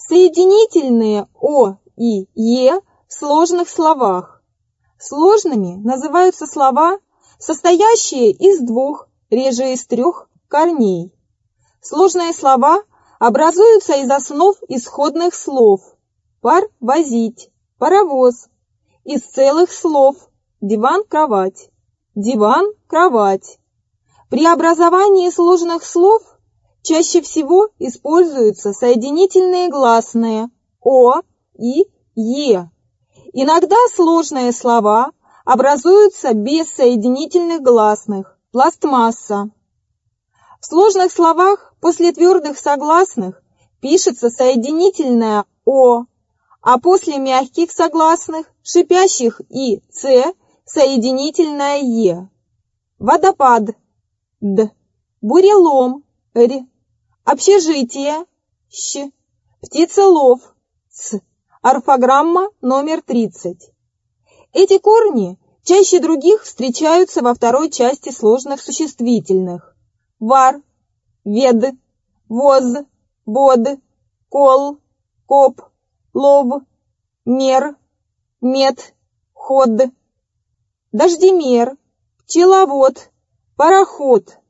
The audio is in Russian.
Соединительные «о» и «е» в сложных словах. Сложными называются слова, состоящие из двух, реже из трех, корней. Сложные слова образуются из основ исходных слов: пар – возить, паровоз, из целых слов: диван – кровать, диван – кровать. При образовании сложных слов чаще всего используются соединительные гласные «о» и «е». Иногда сложные слова образуются без соединительных гласных – пластмасса. В сложных словах после твердых согласных пишется соединительное «о», а после мягких согласных, шипящих и «ц» соединительное «е». Водопад – «д», бурелом – «р», общежитие – «щ», птицелов – «ц». Орфограмма номер 30. Эти корни чаще других встречаются во второй части сложных существительных: вар, вед, воз, bod, кол, коп, лов, мер, мед, ход, дождемер, пчеловод, пароход,